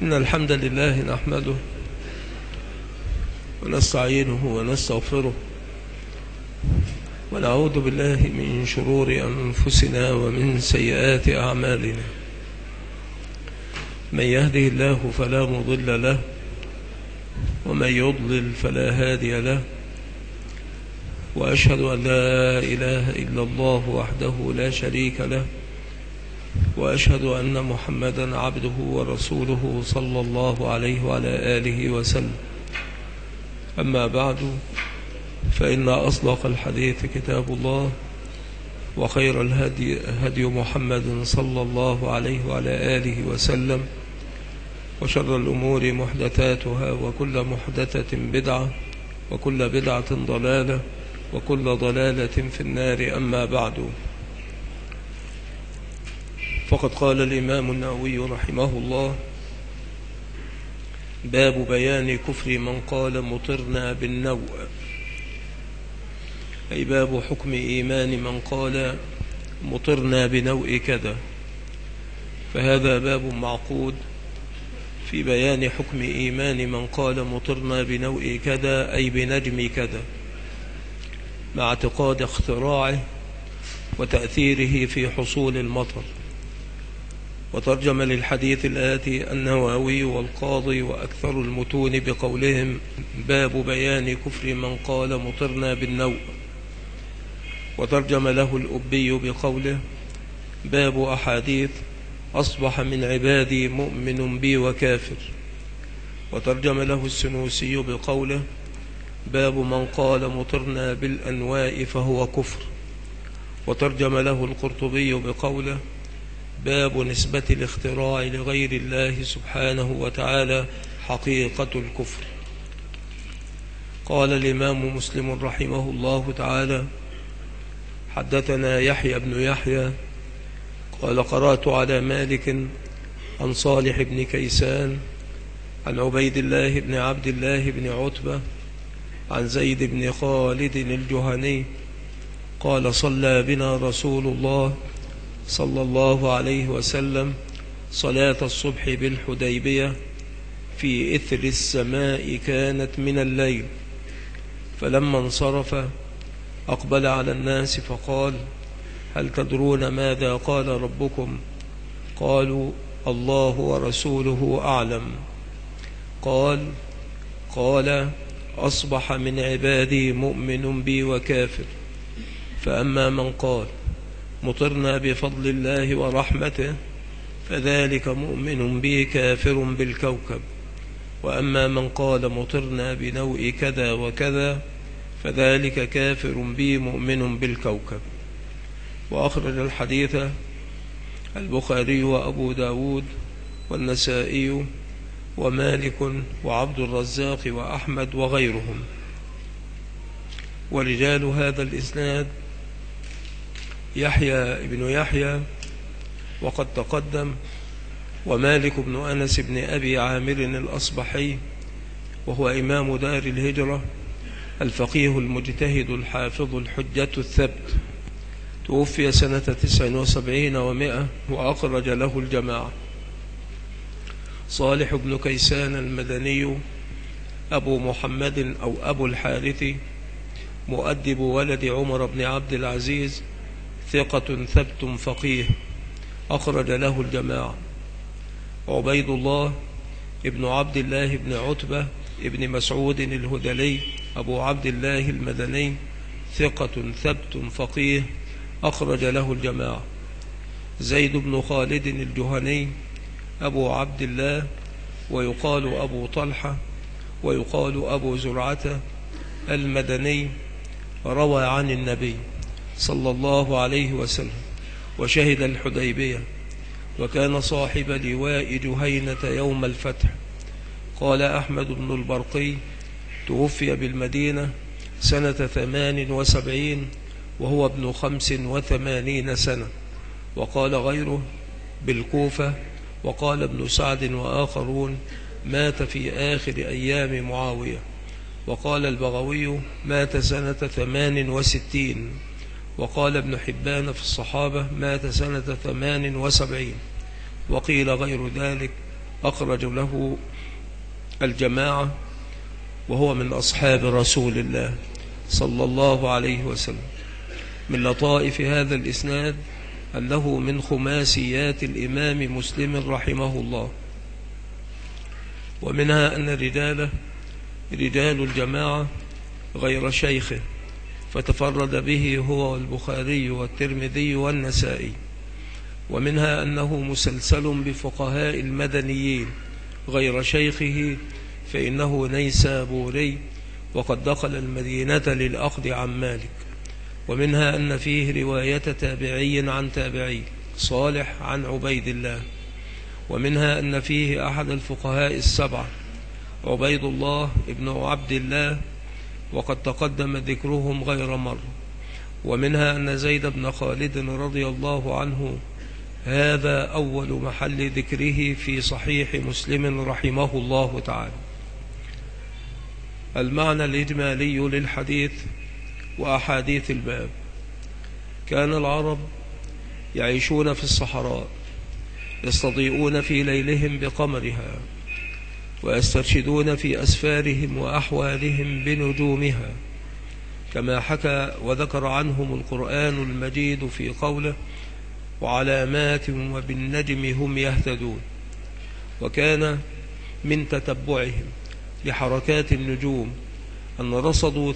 إن الحمد لله نحمده ونستعينه ونستغفره ونعوذ بالله من شرور أنفسنا ومن سيئات أعمالنا. من يهده الله فلا مضل له ومن يضلل فلا هادي له، وأشهد أن لا إله إلا الله وحده لا شريك له، وأشهد أن محمدا عبده ورسوله صلى الله عليه وعلى آله وسلم. أما بعد، فإن أصدق الحديث كتاب الله، وخير الهدي هدي محمد صلى الله عليه وعلى آله وسلم، وشر الأمور محدثاتها، وكل محدثة بدعة، وكل بدعة ضلالة، وكل ضلالة في النار. أما بعد، فقد قال الإمام النووي رحمه الله: باب بيان كفر من قال مطرنا بالنوء، أي باب حكم إيمان من قال مطرنا بنوء كذا. فهذا باب معقود في بيان حكم إيمان من قال مطرنا بنوء كذا، أي بنجم كذا، مع اعتقاد اختراعه وتأثيره في حصول المطر. وترجم للحديث الآتي النووي والقاضي وأكثر المتون بقولهم: باب بيان كفر من قال مطرنا بالنوء. وترجم له الأبي بقوله: باب أحاديث أصبح من عبادي مؤمن بي وكافر. وترجم له السنوسي بقوله: باب من قال مطرنا بالأنواء فهو كفر. وترجم له القرطبي بقوله: باب نسبة الاختراع لغير الله سبحانه وتعالى حقيقة الكفر. قال الإمام مسلم رحمه الله تعالى: حدثنا يحيى بن يحيى قال: قرأت على مالك عن صالح بن كيسان عن عبيد الله بن عبد الله بن عتبة عن زيد بن خالد الجهني قال: صلى بنا رسول الله صلى الله عليه وسلم صلاة الصبح بالحديبية في إثر السماء كانت من الليل، فلما انصرف أقبل على الناس فقال: هل تدرون ماذا قال ربكم؟ قالوا: الله ورسوله أعلم. قال: أصبح من عبادي مؤمن بي وكافر. فأما من قال مطرنا بفضل الله ورحمته فذلك مؤمن بي كافر بالكوكب. وأما من قال مطرنا بنوء كذا وكذا فذلك كافر بي مؤمن بالكوكب. وأخرج الحديث البخاري وأبو داود والنسائي ومالك وعبد الرزاق وأحمد وغيرهم. ورجال هذا الإسناد يحيى بن يحيى وقد تقدم، ومالك بن أنس بن أبي عامر الأصبحي، وهو إمام دار الهجرة الفقيه المجتهد الحافظ الحجة الثبت، توفي سنة 79 و100، وأخرج له الجماعة. صالح بن كيسان المدني أبو محمد أو أبو الحارث، مؤدب ولد عمر بن عبد العزيز، ثقة ثبت فقيه، أخرج له الجماعة. عبيد الله ابن عبد الله بن عتبة ابن مسعود الهذلي أبو عبد الله المدني، ثقة ثبت فقيه، أخرج له الجماعة. زيد بن خالد الجهني أبو عبد الله، ويقال أبو طلحة، ويقال أبو زرعة المدني، روى عن النبي صلى الله عليه وسلم وشهد الحديبية، وكان صاحب لواء جهينة يوم الفتح. قال أحمد بن البرقي: توفي بالمدينة سنة 78 وهو ابن 85 سنة. وقال غيره بالكوفة. وقال ابن سعد وآخرون: مات في آخر أيام معاوية. وقال البغوي: مات سنة 68. وقال ابن حبان في الصحابة: مات سنة 78. وقيل غير ذلك أخرج له الجماعة، وهو من أصحاب رسول الله صلى الله عليه وسلم. من لطائف هذا الإسناد أنه من خماسيات الإمام مسلم رحمه الله، ومنها أن رجال الجماعة غير شيخه، فتفرد به هو والبخاري والترمذي والنسائي. ومنها أنه مسلسل بفقهاء المدنيين غير شيخه، فإنه نيسابوري وقد دخل المدينة للأخذ عن مالك. ومنها أن فيه رواية تابعي عن تابعي صالح عن عبيد الله. ومنها أن فيه أحد الفقهاء السبعة عبيد الله ابن عبد الله، وقد تقدم ذكرهم غير مرة. ومنها أن زيد بن خالد رضي الله عنه هذا أول محل ذكره في صحيح مسلم رحمه الله تعالى. المعنى الإجمالي للحديث وأحاديث الباب: كان العرب يعيشون في الصحراء، يستضيئون في ليلهم بقمرها، ويسترشدون في أسفارهم وأحوالهم بنجومها، كما حكى وذكر عنهم القرآن المجيد في قوله: وعلامات وبالنجم هم يهتدون. وكان من تتبعهم لحركات النجوم أن رصدوا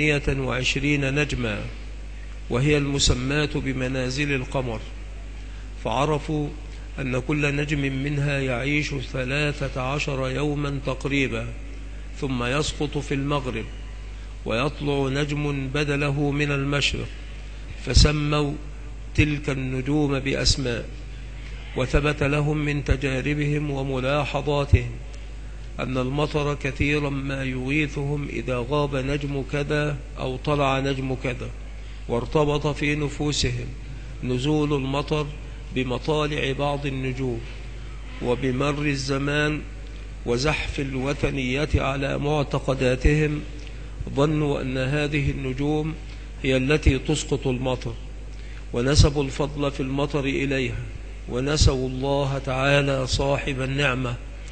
28 نجما، وهي المسماة بمنازل القمر، فعرفوا أن كل نجم منها يعيش 13 يوما تقريبا، ثم يسقط في المغرب ويطلع نجم بدله من المشرق، فسموا تلك النجوم بأسماء. وثبت لهم من تجاربهم وملاحظاتهم أن المطر كثيرا ما يغيثهم إذا غاب نجم كذا أو طلع نجم كذا، وارتبط في نفوسهم نزول المطر بمطالع بعض النجوم. وبمر الزمان وزحف الوثنية على معتقداتهم ظنوا أن هذه النجوم هي التي تسقط المطر، ونسبوا الفضل في المطر إليها، ونسوا الله تعالى صاحب النعمة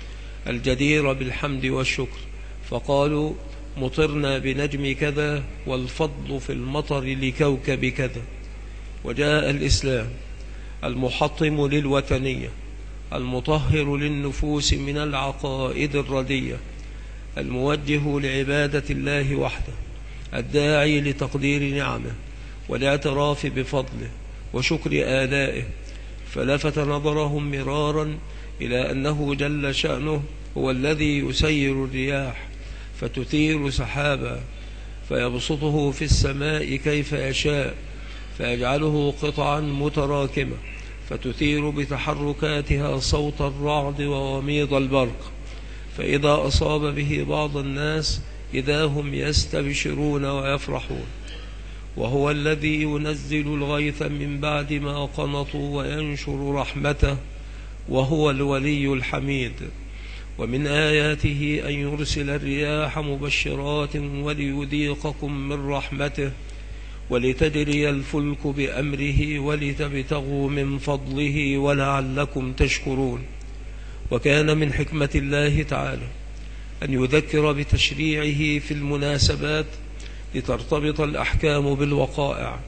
الجدير بالحمد والشكر، فقالوا: مطرنا بنجم كذا والفضل في المطر لكوكب كذا. وجاء الإسلام المحطم للوثنية، المطهر للنفوس من العقائد الردية، الموجه لعبادة الله وحده، الداعي لتقدير نعمه والاعتراف بفضله وشكر آلائه، فلفت نظرهم مرارا إلى أنه جل شأنه هو الذي يسير الرياح فتثير سحابا، فيبسطه في السماء كيف يشاء، فيجعله قطعا متراكمة فتثير بتحركاتها صوت الرعد ووميض البرق، فإذا أصاب به بعض الناس إذا هم يستبشرون ويفرحون. وهو الذي ينزل الغيث من بعد ما قنطوا وينشر رحمته، وهو الولي الحميد. ومن آياته أن يرسل الرياح مبشرات وليذيقكم من رحمته ولتجري الفلك بأمره ولتبتغوا من فضله ولعلكم تشكرون. وكان من حكمة الله تعالى أن يذكر بتشريعه في المناسبات لترتبط الأحكام بالوقائع،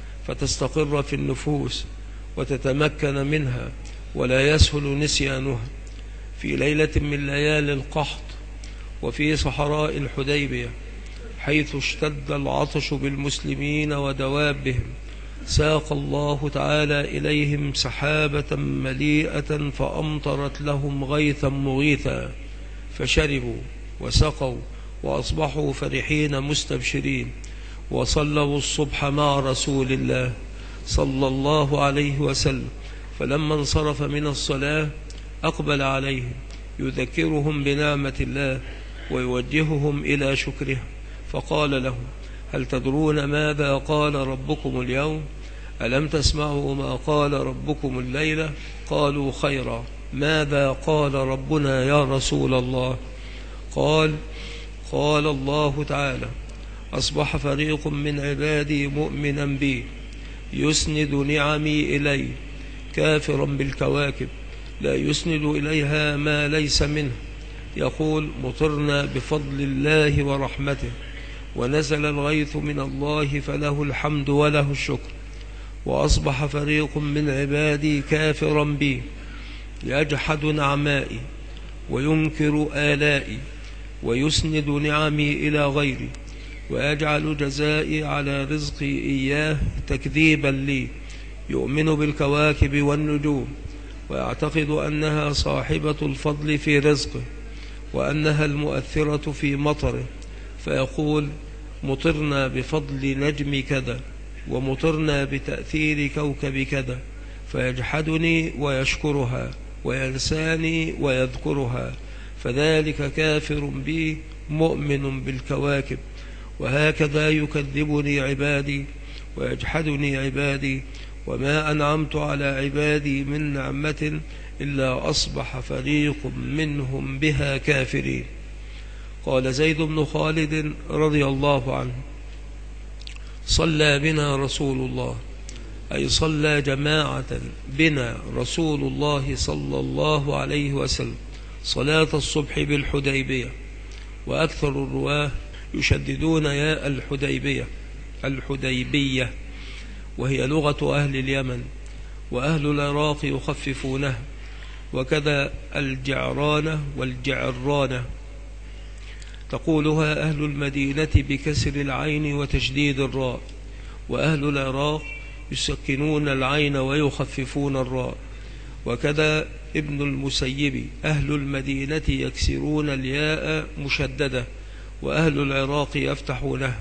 فتستقر في النفوس وتتمكن منها ولا يسهل نسيانها. في ليلة من ليالي القحط وفي صحراء الحديبية، حيث اشتد العطش بالمسلمين ودوابهم، ساق الله تعالى إليهم سحابة مليئة فأمطرت لهم غيثا مغيثا، فشربوا وسقوا وأصبحوا فرحين مستبشرين، وصلوا الصبح مع رسول الله صلى الله عليه وسلم. فلما انصرف من الصلاة أقبل عليهم يذكرهم بنعمة الله ويوجههم إلى شكرها، فقال لهم: هل تدرون ماذا قال ربكم اليوم؟ ألم تسمعوا ما قال ربكم الليلة؟ قالوا: خيرا. ماذا قال ربنا يا رسول الله؟ قال الله تعالى: أصبح فريق من عبادي مؤمنا بي يسند نعمي إلي كافرا بالكواكب، لا يسند إليها ما ليس منه، يقول مطرنا بفضل الله ورحمته، ونزل الغيث من الله فله الحمد وله الشكر، وأصبح فريق من عبادي كافرا بي، يجحد نعمائي وينكر آلائي، ويسند نعمي إلى غيري، ويجعل جزائي على رزقي إياه تكذيبا لي، يؤمن بالكواكب والنجوم، ويعتقد أنها صاحبة الفضل في رزقه، وأنها المؤثرة في مطره، فيقول مطرنا بفضل نجم كذا، ومطرنا بتأثير كوكب كذا، فيجحدني ويشكرها، وينساني ويذكرها، فذلك كافر بي مؤمن بالكواكب. وهكذا يكذبني عبادي ويجحدني عبادي، وما أنعمت على عبادي من نعمة إلا أصبح فريق منهم بها كافرين. قال زيد بن خالد رضي الله عنه: صلى بنا رسول الله، أي صلى جماعة بنا رسول الله صلى الله عليه وسلم صلاة الصبح بالحديبية. وأكثر الرواه يشددون ياء الحديبية، وهي لغة أهل اليمن، وأهل العراق يخففونها، وكذا الجعرانة والجعرانة تقولها أهل المدينة بكسر العين وتشديد الراء، وأهل العراق يسكنون العين ويخففون الراء، وكذا ابن المسيب أهل المدينة يكسرون الياء مشددة، وأهل العراق يفتحونها.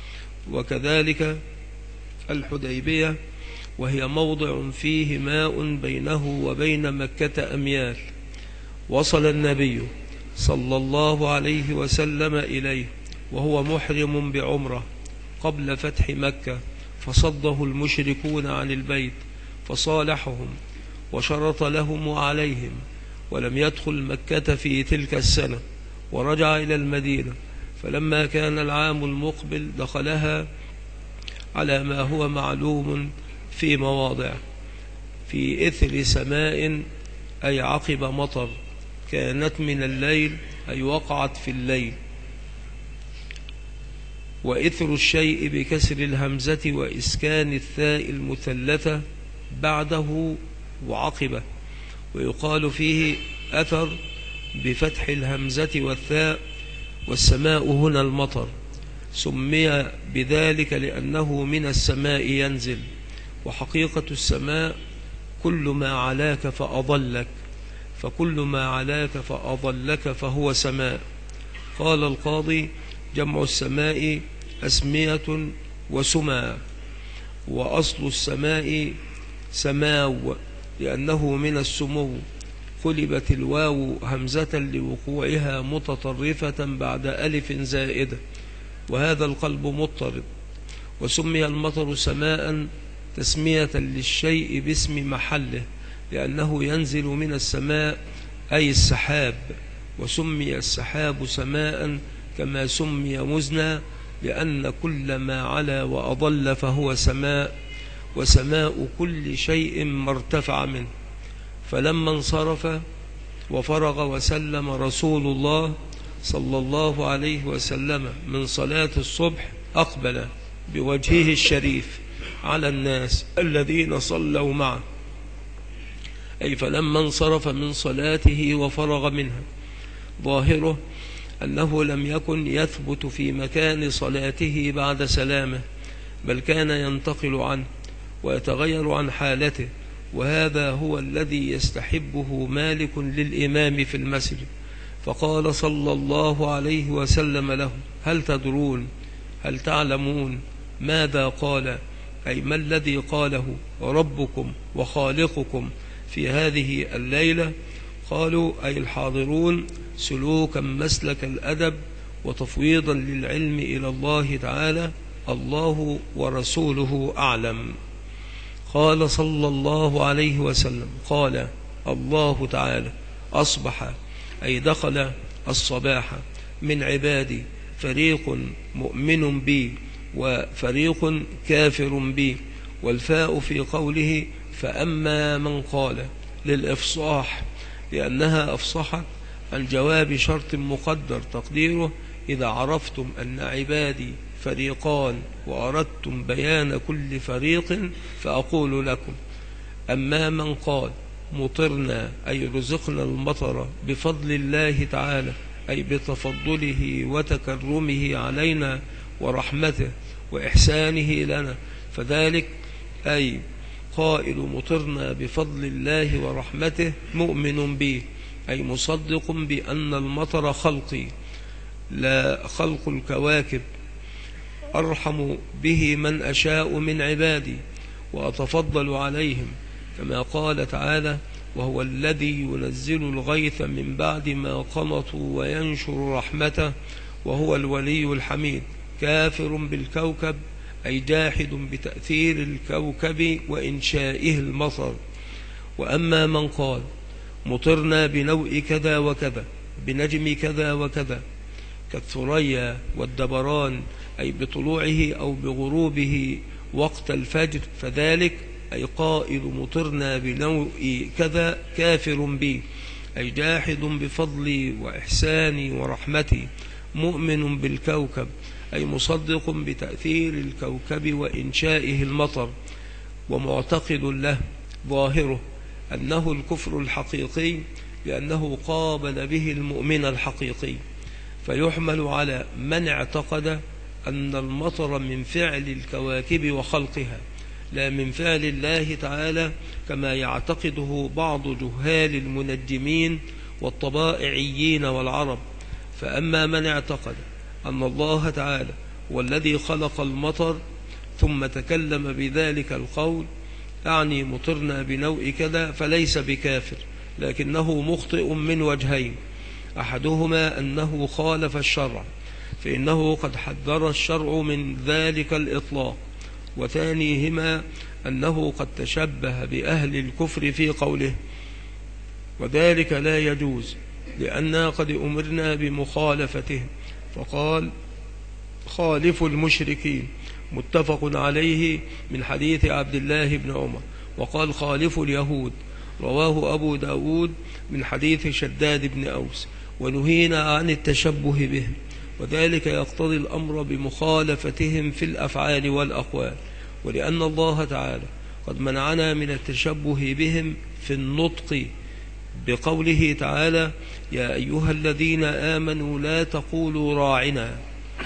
وكذلك الحديبية، وهي موضع فيه ماء بينه وبين مكة أميال، وصل النبي صلى الله عليه وسلم إليه وهو محرم بعمرة قبل فتح مكة، فصده المشركون عن البيت، فصالحهم وشرط لهم وعليهم، ولم يدخل مكة في تلك السنة، ورجع إلى المدينة، فلما كان العام المقبل دخلها على ما هو معلوم في مواضع، في إثر سماء أي عقب مطر، كانت من الليل أي وقعت في الليل. وإثر الشيء بكسر الهمزة وإسكان الثاء المثلثة بعده وعقبه، ويقال فيه أثر بفتح الهمزة والثاء، والسماء هنا المطر، سمي بذلك لأنه من السماء ينزل، وحقيقة السماء كل ما علاك فأضلك، فكل ما علاك فأضلك فهو سماء. قال القاضي: جمع السماء أسمية وسما، وأصل السماء سماو لأنه من السمو، قلبت الواو همزة لوقوعها متطرفة بعد ألف زائدة، وهذا القلب مضطرب. وسمي المطر سماء تسمية للشيء باسم محله، لأنه ينزل من السماء أي السحاب، وسمي السحاب سماء كما سمي مزنا، لأن كل ما علا وأضل فهو سماء، وسماء كل شيء ما ارتفع منه. فلما انصرف وفرغ وسلم رسول الله صلى الله عليه وسلم من صلاة الصبح، أقبل بوجهه الشريف على الناس الذين صلوا معه، أي فلما انصرف من صلاته وفرغ منها، ظاهره أنه لم يكن يثبت في مكان صلاته بعد سلامه، بل كان ينتقل عنه ويتغير عن حالته، وهذا هو الذي يستحبه مالك للإمام في المسجد. فقال صلى الله عليه وسلم له: هل تدرون، هل تعلمون ماذا قال، أي ما الذي قاله ربكم وخالقكم في هذه الليلة؟ قالوا: أي الحاضرون، سلوكا مسلك الأدب وتفويضا للعلم إلى الله تعالى، الله ورسوله أعلم. قال صلى الله عليه وسلم: قال الله تعالى: أصبح أي دخل الصباح من عبادي فريق مؤمن بي وفريق كافر بي، والفاء في قوله فأما من قال للإفصاح لأنها أفصحت عن جواب شرط مقدر تقديره: إذا عرفتم أن عبادي فريقان وأردتم بيان كل فريق فأقول لكم. أما من قال مطرنا أي رزقنا المطر بفضل الله تعالى، أي بتفضله وتكرمه علينا ورحمته وإحسانه لنا، فذلك أي قائل مطرنا بفضل الله ورحمته مؤمن به، أي مصدق بأن المطر خلقي لا خلق الكواكب، أرحم به من أشاء من عبادي وأتفضل عليهم، كما قال تعالى: وهو الذي ينزل الغيث من بعد ما قنطوا وينشر رحمته وهو الولي الحميد. كافر بالكوكب أي جاحد بتأثير الكوكب وإنشائه المطر. وأما من قال مطرنا بنوء كذا وكذا بنجم كذا وكذا كالثريا والدبران، أي بطلوعه أو بغروبه وقت الفجر، فذلك أي قائل مطرنا بنوء كذا كافر بي، أي جاحد بفضلي وإحساني ورحمتي، مؤمن بالكوكب أي مصدق بتأثير الكوكب وإنشائه المطر، ومعتقد له ظاهره أنه الكفر الحقيقي لأنه قابل به المؤمن الحقيقي، فيحمل على من اعتقد أن المطر من فعل الكواكب وخلقها لا من فعل الله تعالى، كما يعتقده بعض جهال المنجمين والطبائعيين والعرب. فأما من اعتقد أن الله تعالى هو الذي خلق المطر ثم تكلم بذلك القول، أعني مطرنا بنوء كذا، فليس بكافر، لكنه مخطئ من وجهين: أحدهما أنه خالف الشرع، فإنه قد حذر الشرع من ذلك الإطلاق، وثانيهما أنه قد تشبه بأهل الكفر في قوله: وذلك لا يجوز لأننا قد أمرنا بمخالفتهم، فقال: خالفوا المشركين، متفق عليه من حديث عبد الله بن عمر. وقال: خالفوا اليهود، رواه أبو داود من حديث شداد بن أوس. ونهينا عن التشبه بهم، وذلك يقتضي الأمر بمخالفتهم في الأفعال والأقوال، ولأن الله تعالى قد منعنا من التشبه بهم في النطق بقوله تعالى: يا أيها الذين آمنوا لا تقولوا راعنا،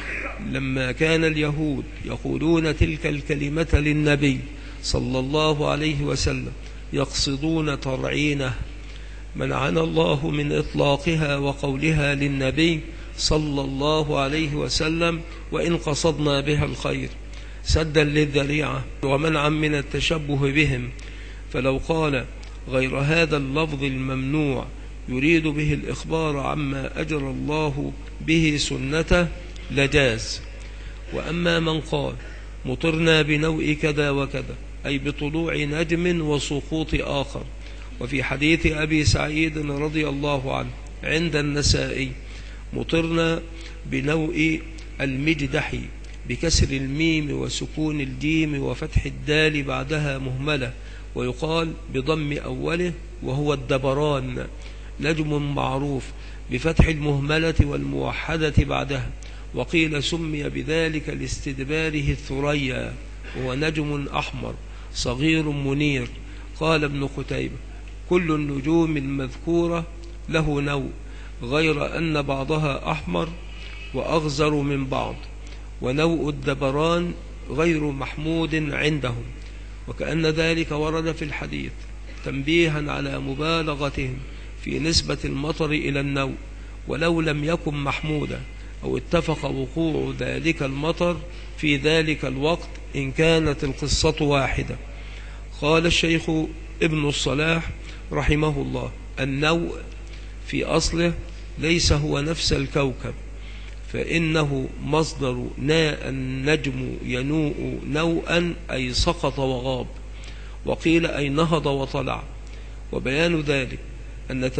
لما كان اليهود يقولون تلك الكلمة للنبي صلى الله عليه وسلم يقصدون ترعينه، منعنا الله من إطلاقها وقولها للنبي صلى الله عليه وسلم وإن قصدنا بها الخير، سدا للذريعة ومنعا من التشبه بهم. فلو قال غير هذا اللفظ الممنوع يريد به الإخبار عما أجرى الله به سنته لجاز. وأما من قال مطرنا بنوء كذا وكذا أي بطلوع نجم وسقوط آخر، وفي حديث أبي سعيد رضي الله عنه عند النسائي: مطرنا بنوء المجدح بكسر الميم وسكون الجيم وفتح الدال بعدها مهملة، ويقال بضم أوله وهو الدبران، نجم معروف بفتح المهملة والموحدة بعدها، وقيل سمي بذلك لاستدباره الثريا، وهو نجم أحمر صغير منير. قال ابن قتيبة: كل النجوم المذكورة له نوء، غير أن بعضها أحمر وأغزر من بعض، ونوء الدبران غير محمود عندهم، وكأن ذلك ورد في الحديث تنبيها على مبالغتهم في نسبة المطر إلى النوء، ولو لم يكن محمودا أو اتفق وقوع ذلك المطر في ذلك الوقت إن كانت القصة واحدة. قال الشيخ ابن الصلاح رحمه الله: النوء في أصله ليس هو نفس الكوكب، فإنه مصدر ناء النجم ينوء نوءا أي سقط وغاب، وقيل أي نهض وطلع. وبيان ذلك أن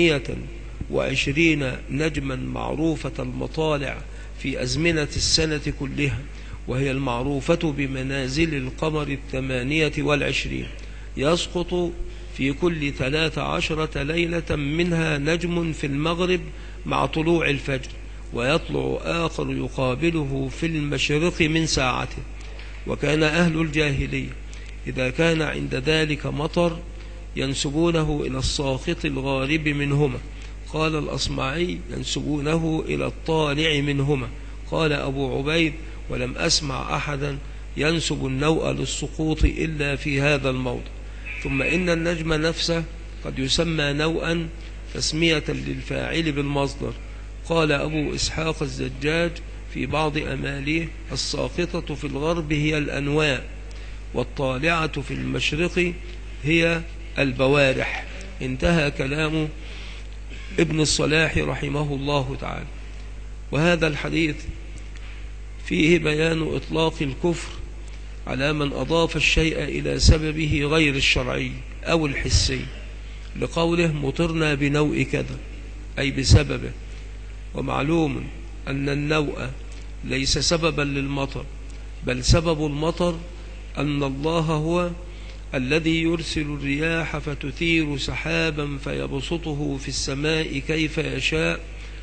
28 نجما معروفة المطالع في أزمنة السنة كلها، وهي المعروفة بمنازل القمر 28، يسقط في كل 13 ليلة منها نجم في المغرب مع طلوع الفجر، ويطلع آخر يقابله في المشرق من ساعته. وكان أهل الجاهلية إذا كان عند ذلك مطر ينسبونه إلى الساقط الغارب منهما. قال الأصمعي: ينسبونه إلى الطالع منهما. قال أبو عبيد: ولم أسمع أحدا ينسب النوء للسقوط إلا في هذا الموضع. ثم إن النجم نفسه قد يسمى نوءا تسمية للفاعل بالمصدر. قال أبو إسحاق الزجاج في بعض أماليه: الساقطة في الغرب هي الأنواء، والطالعة في المشرق هي البوارح. انتهى كلام ابن الصلاح رحمه الله تعالى. وهذا الحديث فيه بيان إطلاق الكفر على من أضاف الشيء إلى سببه غير الشرعي أو الحسي، لقوله: مطرنا بنوء كذا، أي بسببه. ومعلوم أن النوء ليس سببا للمطر، بل سبب المطر أن الله هو الذي يرسل الرياح فتثير سحابا فيبسطه في السماء كيف يشاء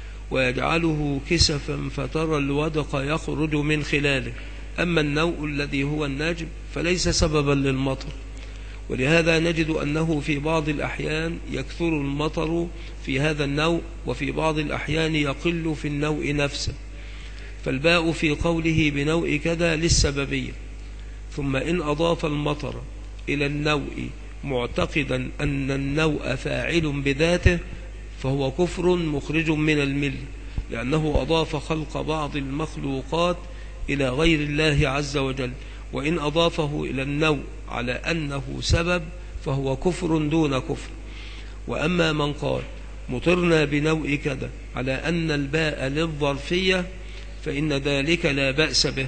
ويجعله كسفا فترى الودق يخرج من خلاله. أما النوء الذي هو النجم فليس سببا للمطر، ولهذا نجد أنه في بعض الأحيان يكثر المطر في هذا النوء، وفي بعض الأحيان يقل في النوء نفسه. فالباء في قوله بنوء كذا للسببية. ثم إن أضاف المطر إلى النوء معتقدا أن النوء فاعل بذاته فهو كفر مخرج من الملة، لأنه أضاف خلق بعض المخلوقات إلى غير الله عز وجل. وإن أضافه إلى النوء على أنه سبب فهو كفر دون كفر. وأما من قال مطرنا بنوء كذا على أن الباء للظرفية فإن ذلك لا بأس به،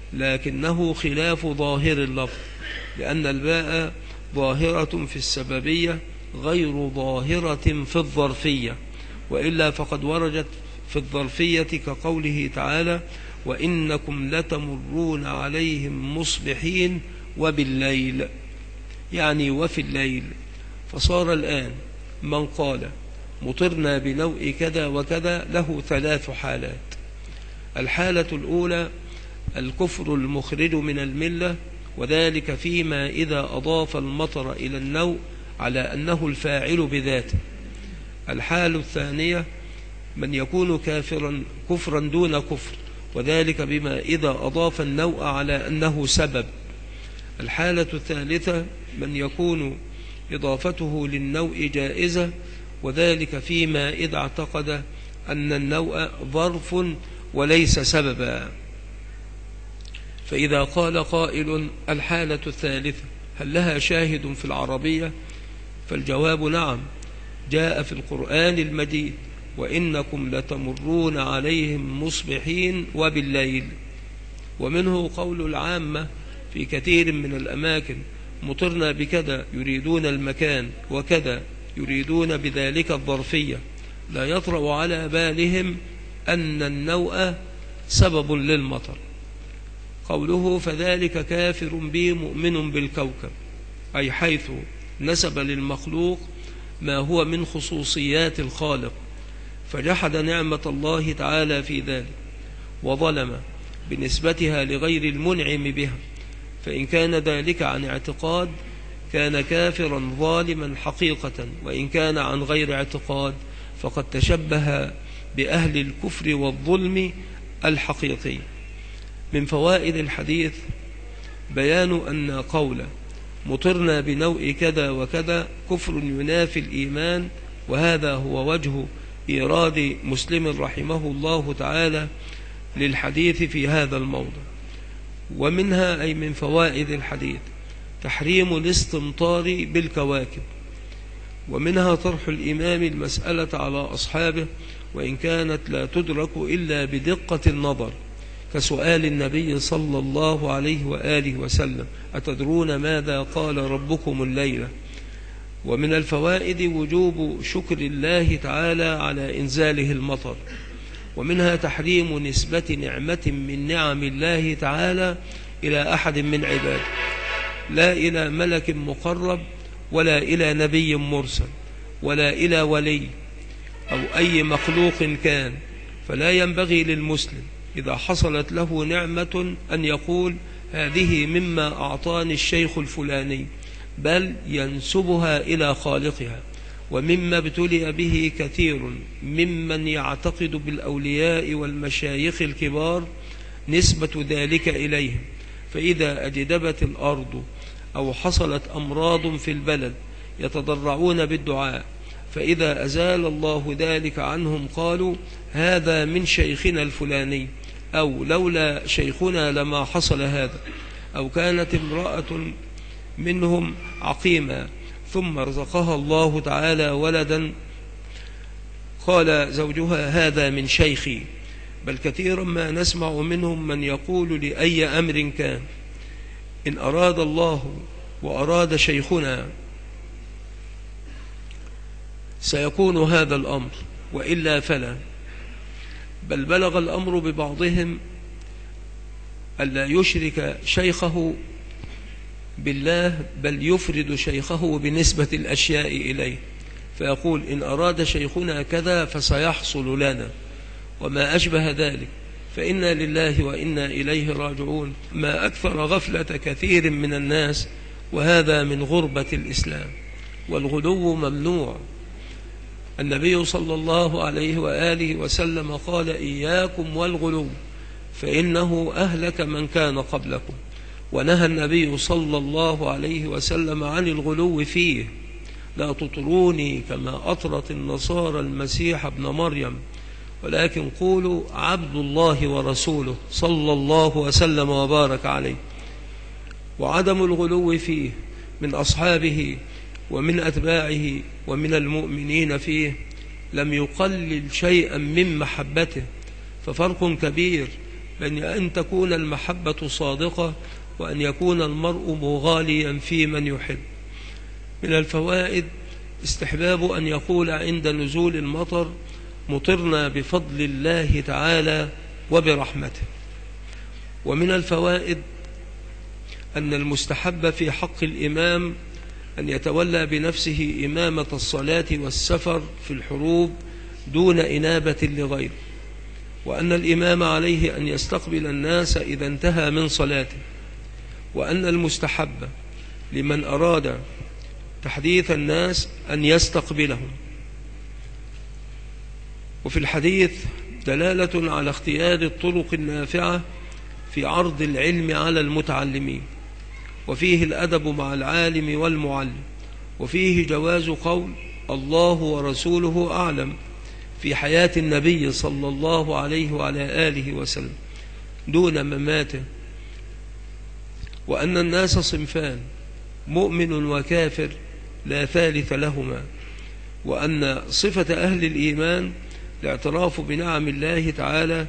لكنه خلاف ظاهر اللفظ، لأن الباء ظاهرة في السببية غير ظاهرة في الظرفية، وإلا فقد وردت في الظرفية كقوله تعالى: وإنكم لتمرون عليهم مصبحين وبالليل، يعني وفي الليل. فصار الآن من قال مطرنا بنوء كذا وكذا له 3 حالات. الحالة الأولى الكفر المخرج من الملة، وذلك فيما إذا أضاف المطر إلى النوء على أنه الفاعل بذاته. الحالة الثانية من يكون كفرا دون كفر، وذلك بما إذا أضاف النوء على أنه سبب. الحالة الثالثة من يكون إضافته للنوء جائزة، وذلك فيما إذا اعتقد أن النوء ظرف وليس سببا. فإذا قال قائل الحالة الثالثة هل لها شاهد في العربية؟ فالجواب نعم، جاء في القرآن المجيد: وإنكم لتمرون عليهم مصبحين وبالليل. ومنه قول العامة في كثير من الأماكن: مطرنا بكذا يريدون المكان، وكذا يريدون بذلك الظرفية، لا يطرأ على بالهم أن النوء سبب للمطر. قوله فذلك كافر بي مؤمن بالكوكب، أي حيث نسب للمخلوق ما هو من خصوصيات الخالق، فجحد نعمة الله تعالى في ذلك وظلم بنسبتها لغير المنعم بها. فإن كان ذلك عن اعتقاد كان كافرا ظالما حقيقة، وإن كان عن غير اعتقاد فقد تشبه بأهل الكفر والظلم الحقيقي. من فوائد الحديث بيان أن قول مطرنا بنوء كذا وكذا كفر ينافي الإيمان، وهذا هو وجه إيراد مسلم رحمه الله تعالى للحديث في هذا الموضع. ومنها أي من فوائد الحديث تحريم الاستمطار بالكواكب، ومنها طرح الإمام المسألة على أصحابه وإن كانت لا تدرك إلا بدقة النظر، كسؤال النبي صلى الله عليه وآله وسلم: أتدرون ماذا قال ربكم الليلة؟ ومن الفوائد وجوب شكر الله تعالى على إنزاله المطر، ومنها تحريم نسبة نعمة من نعم الله تعالى إلى أحد من عباده، لا إلى ملك مقرب ولا إلى نبي مرسل ولا إلى ولي أو أي مخلوق كان. فلا ينبغي للمسلم إذا حصلت له نعمة أن يقول هذه مما أعطاني الشيخ الفلاني، بل ينسبها إلى خالقها. ومما ابتلي به كثير ممن يعتقد بالأولياء والمشايخ الكبار نسبة ذلك إليهم، فإذا أجدبت الأرض أو حصلت أمراض في البلد يتضرعون بالدعاء، فإذا أزال الله ذلك عنهم قالوا هذا من شيخنا الفلاني، أو لولا شيخنا لما حصل هذا. أو كانت امرأة منهم عقيمة ثم رزقها الله تعالى ولدا، قال زوجها هذا من شيخي. بل كثيرا ما نسمع منهم من يقول لأي أمر كان إن أراد الله وأراد شيخنا سيكون هذا الأمر، وإلا فلا. بل بلغ الأمر ببعضهم ألا يشرك شيخه بالله، بل يفرد شيخه بنسبة الأشياء إليه، فيقول إن أراد شيخنا كذا فسيحصل لنا وما أشبه ذلك. فإنا لله وإنا إليه راجعون. ما أكثر غفلة كثير من الناس، وهذا من غربة الإسلام. والغلو ممنوع. النبي صلى الله عليه وآله وسلم قال إياكم والغلو فإنه أهلك من كان قبلكم. ونهى النبي صلى الله عليه وسلم عن الغلو فيه. لا تطروني كما أطرت النصارى المسيح ابن مريم، ولكن قولوا عبد الله ورسوله صلى الله وسلم وبارك عليه. وعدم الغلو فيه من أصحابه ومن أتباعه ومن المؤمنين فيه لم يقلل شيئا من محبته. ففرق كبير بين أن تكون المحبة صادقة وأن يكون المرء مغاليا في من يحب. من الفوائد استحباب أن يقول عند نزول المطر مطرنا بفضل الله تعالى وبرحمته. ومن الفوائد أن المستحب في حق الإمام أن يتولى بنفسه إمامة الصلاة والسفر في الحروب دون إنابة لغيره، وأن الإمام عليه أن يستقبل الناس إذا انتهى من صلاته، وأن المستحب لمن أراد تحديث الناس أن يستقبلهم. وفي الحديث دلالة على اختيار الطرق النافعة في عرض العلم على المتعلمين، وفيه الأدب مع العالم والمعلم، وفيه جواز قول الله ورسوله أعلم في حياة النبي صلى الله عليه وعلى آله وسلم دون مماته، وأن الناس صنفان مؤمن وكافر لا ثالث لهما، وأن صفة أهل الإيمان الاعتراف بنعم الله تعالى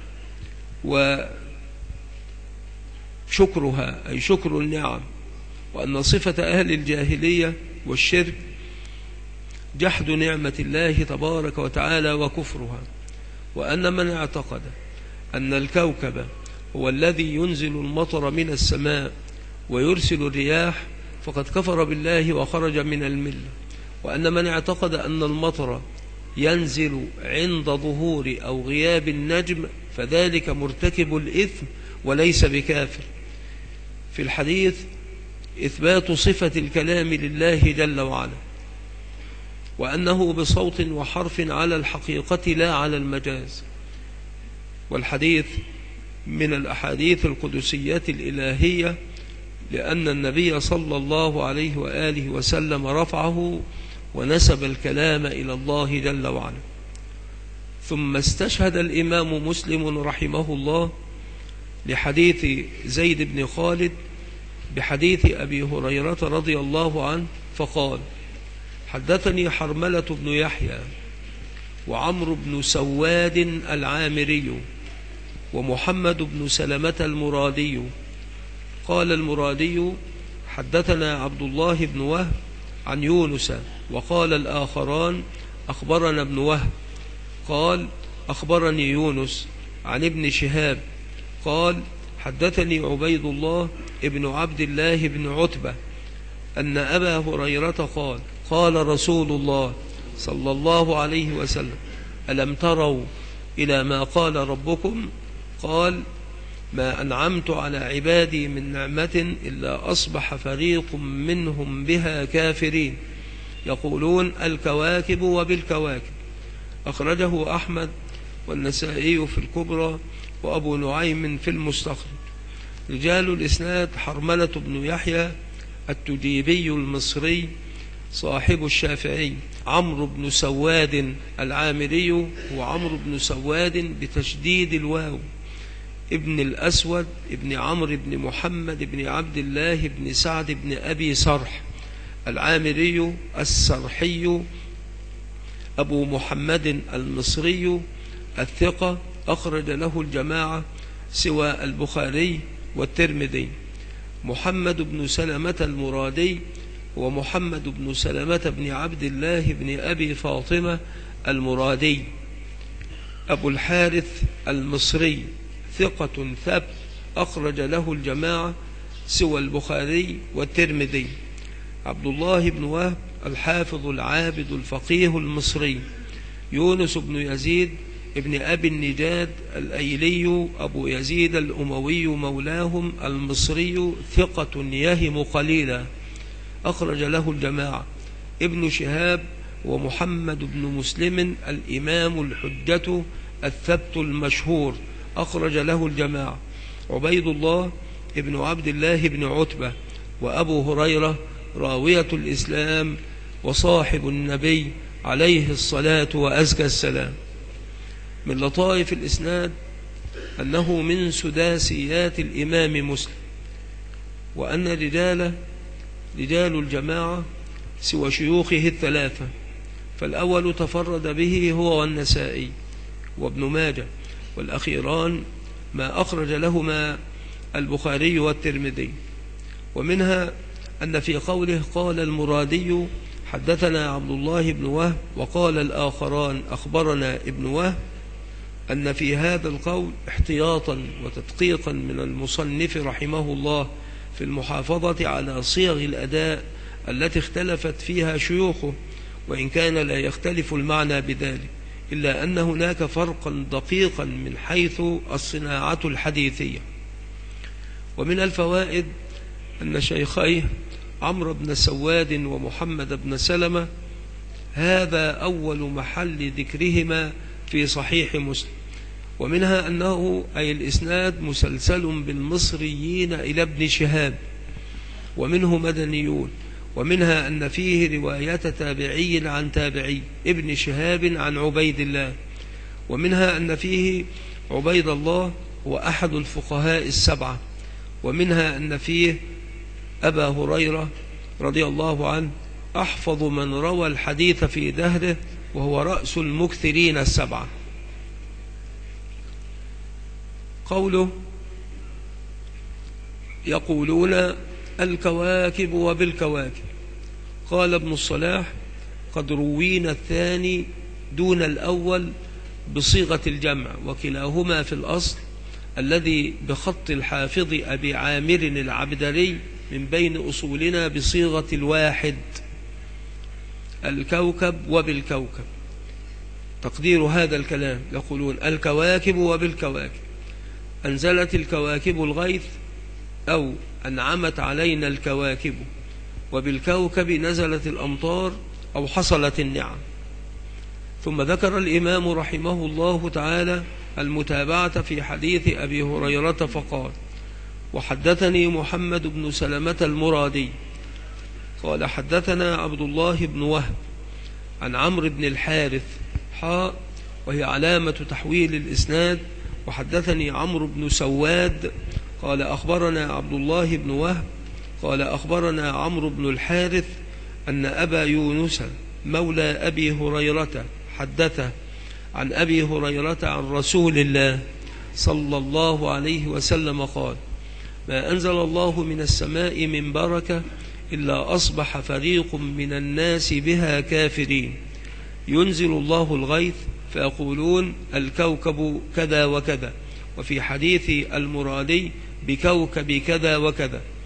وشكرها أي شكر النعم، وأن صفة أهل الجاهلية والشرك جحد نعمة الله تبارك وتعالى وكفرها، وأن من اعتقد أن الكوكب هو الذي ينزل المطر من السماء ويرسل الرياح فقد كفر بالله وخرج من الملة، وأن من اعتقد أن المطر ينزل عند ظهور أو غياب النجم فذلك مرتكب الإثم وليس بكافر. في الحديث إثبات صفة الكلام لله جل وعلا، وأنه بصوت وحرف على الحقيقة لا على المجاز. والحديث من الأحاديث القدسية الإلهية، لأن النبي صلى الله عليه وآله وسلم رفعه ونسب الكلام إلى الله جل وعلا. ثم استشهد الإمام مسلم رحمه الله لحديث زيد بن خالد بحديث أبي هريرة رضي الله عنه فقال حدثني حرملة بن يحيى وعمرو بن سواد العامري ومحمد بن سلمة المرادي. قال المرادي حدثنا عبد الله بن وهب عن يونس، وقال الآخران أخبرنا ابن وهب قال أخبرني يونس عن ابن شهاب قال حدثني عبيد الله ابن عبد الله بن عتبة أن أبا هريرة قال: قال رسول الله صلى الله عليه وسلم: ألم تروا إلى ما قال ربكم؟ قال: ما أنعمت على عبادي من نعمة إلا أصبح فريق منهم بها كافرين، يقولون الكواكب وبالكواكب. أخرجه أحمد والنسائي في الكبرى وأبو نعيم في المستخرج. رجال الإسناد: حرملة بن يحيى التجيبي المصري صاحب الشافعي، عمرو بن سواد العامري، وعمرو بن سواد بتشديد الواو، ابن الأسود ابن عمرو بن محمد بن عبد الله بن سعد بن أبي سرح العامري السرحي أبو محمد المصري الثقة، أخرج له الجماعة سوى البخاري والترمذي. محمد بن سلمة المرادي ومحمد بن سلمة بن عبد الله بن أبي فاطمة المرادي أبو الحارث المصري ثقة ثبت، أخرج له الجماعة سوى البخاري والترمذي. عبد الله بن وهب الحافظ العابد الفقيه المصري. يونس بن يزيد ابن أبي النجاد الأيلي أبو يزيد الأموي مولاهم المصري ثقة يهم قليلا، أخرج له الجماعة. ابن شهاب ومحمد بن مسلم الإمام الحجة الثبت المشهور، أخرج له الجماعة. عبيد الله ابن عبد الله بن عتبة وأبو هريرة راوية الإسلام وصاحب النبي عليه الصلاة وأزكى السلام. من لطائف الإسناد أنه من سداسيات الإمام مسلم، وأن رجال الجماعة سوى شيوخه الثلاثة، فالأول تفرد به هو والنسائي وابن ماجه، والأخيران ما أخرج لهما البخاري والترمذي. ومنها أن في قوله قال المرادي حدثنا عبد الله بن وهب وقال الآخران أخبرنا ابن وهب، أن في هذا القول احتياطا وتدقيقا من المصنف رحمه الله في المحافظة على صيغ الأداء التي اختلفت فيها شيوخه، وإن كان لا يختلف المعنى بذلك، إلا أن هناك فرقا دقيقا من حيث الصناعة الحديثية. ومن الفوائد أن شيخيه عمرو بن سواد ومحمد بن سلمة هذا أول محل ذكرهما في صحيح مسلم. ومنها أنه أي الإسناد مسلسل بالمصريين إلى ابن شهاب، ومنه مدنيون. ومنها أن فيه رواية تابعي عن تابعي ابن شهاب عن عبيد الله. ومنها أن فيه عبيد الله هو أحد الفقهاء السبعة. ومنها أن فيه أبا هريرة رضي الله عنه أحفظ من روى الحديث في دهره، وهو رأس المكثرين السبعة. قوله يقولون الكواكب وبالكواكب، قال ابن الصلاح قد روينا الثاني دون الأول بصيغة الجمع، وكلاهما في الأصل الذي بخط الحافظ أبي عامر العبدري من بين أصولنا بصيغة الواحد، الكوكب وبالكوكب. تقدير هذا الكلام يقولون الكواكب وبالكواكب، أنزلت الكواكب الغيث أو أنعمت علينا الكواكب، وبالكوكب نزلت الأمطار أو حصلت النعم. ثم ذكر الإمام رحمه الله تعالى المتابعة في حديث أبي هريرة فقال: وحدثني محمد بن سلمة المرادي قال حدثنا عبد الله بن وهب عن عمرو بن الحارث وهي علامة تحويل الإسناد. وحدثني عمرو بن سواد قال أخبرنا عبد الله بن وهب قال أخبرنا عمرو بن الحارث أن أبا يونس مولى أبي هريرة حدثه عن أبي هريرة عن رسول الله صلى الله عليه وسلم قال: ما أنزل الله من السماء من بركة إلا أصبح فريق من الناس بها كافرين، ينزل الله الغيث فيقولون الكوكب كذا وكذا، وفي حديث المرادي بكوكب كذا وكذا،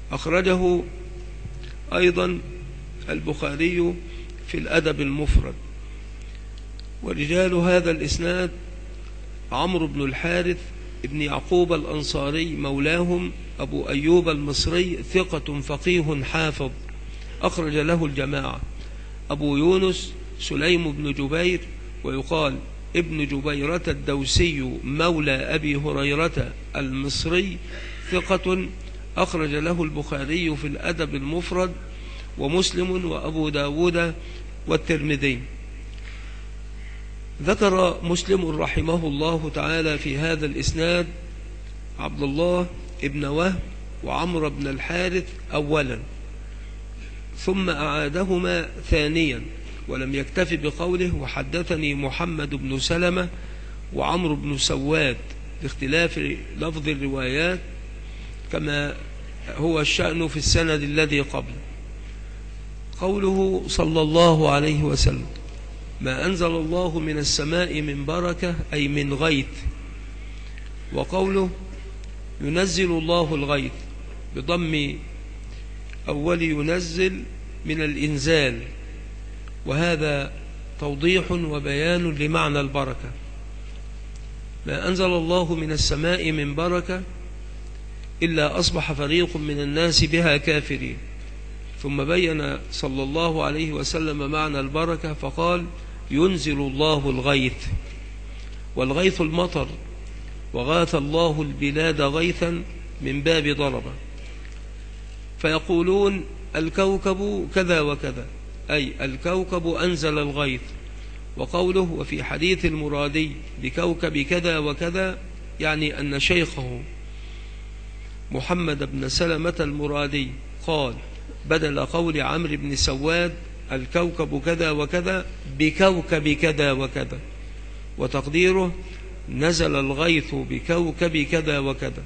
أخرجه أيضا البخاري في الأدب المفرد. ورجال هذا الإسناد عمرو بن الحارث ابن يعقوب الأنصاري مولاهم أبو أيوب المصري ثقة فقيه حافظ أخرج له الجماعة. أبو يونس سليم بن جبير ويقال ابن جبيرة الدوسي مولى أبي هريرة المصري ثقة أخرج له البخاري في الأدب المفرد ومسلم وأبو داود والترمذي. ذكر مسلم رحمه الله تعالى في هذا الإسناد عبد الله ابن وهب وعمرو بن الحارث أولا، ثم أعادهما ثانيا، ولم يكتف بقوله وحدثني محمد بن سلمة وعمرو بن سواد لاختلاف لفظ الروايات كما هو الشأن في السند الذي قبل. قوله صلى الله عليه وسلم ما أنزل الله من السماء من بركة أي من غيث، وقوله ينزل الله الغيث بضم أول ينزل من الإنزال، وهذا توضيح وبيان لمعنى البركة. ما أنزل الله من السماء من بركة إلا أصبح فريق من الناس بها كافرين. ثم بين صلى الله عليه وسلم معنى البركة فقال ينزل الله الغيث، والغيث المطر، وغاث الله البلاد غيثا من باب ضربة. فيقولون الكوكب كذا وكذا، أي الكوكب أنزل الغيث. وقوله وفي حديث المرادي بكوكب كذا وكذا يعني أن شيخه محمد بن سلمة المرادي قال بدل قول عمرو بن سواد الكوكب كذا وكذا بكوكب كذا وكذا، وتقديره نزل الغيث بكوكب كذا وكذا.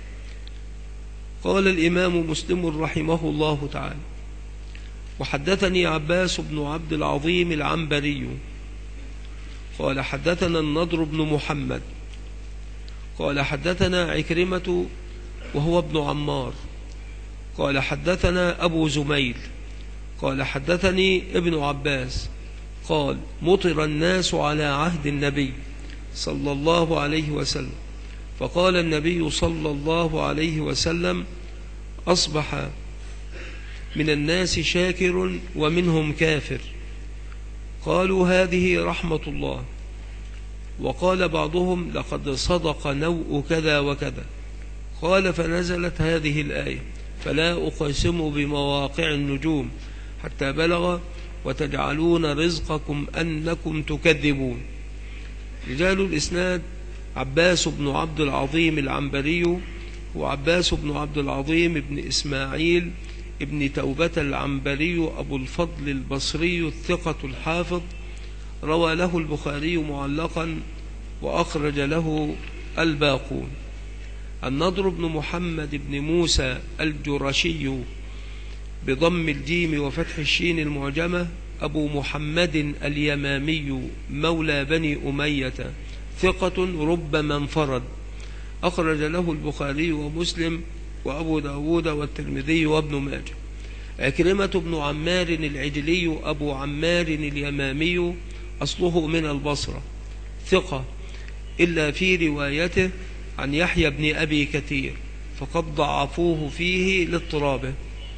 قال الإمام مسلم رحمه الله تعالى وحدثني عباس بن عبد العظيم العنبري قال حدثنا النضر بن محمد قال حدثنا عكرمة وهو ابن عمار قال حدثنا أبو زميل قال حدثني ابن عباس قال مطر الناس على عهد النبي صلى الله عليه وسلم، فقال النبي صلى الله عليه وسلم أصبح من الناس شاكر ومنهم كافر. قالوا هذه رحمة الله. وقال بعضهم لقد صدق نوء كذا وكذا. قال فنزلت هذه الآية فلا أقسم بمواقع النجوم حتى بلغ وتجعلون رزقكم أنكم تكذبون. رجال الإسناد عباس بن عبد العظيم العنبري وعباس بن عبد العظيم بن إسماعيل ابن توبة العنبري أبو الفضل البصري الثقة الحافظ، روى له البخاري معلقا وأخرج له الباقون. النضر بن محمد بن موسى الجرشي بضم الجيم وفتح الشين المعجمة أبو محمد اليمامي مولى بني أمية ثقة ربما انفرد، أخرج له البخاري ومسلم وأبو داود والترمذي وابن ماجه. عكرمة بن عمار العجلي أبو عمار اليمامي أصله من البصرة ثقة إلا في روايته عن يحيى بن أبي كثير فقد ضعفوه فيه لاضطرابه.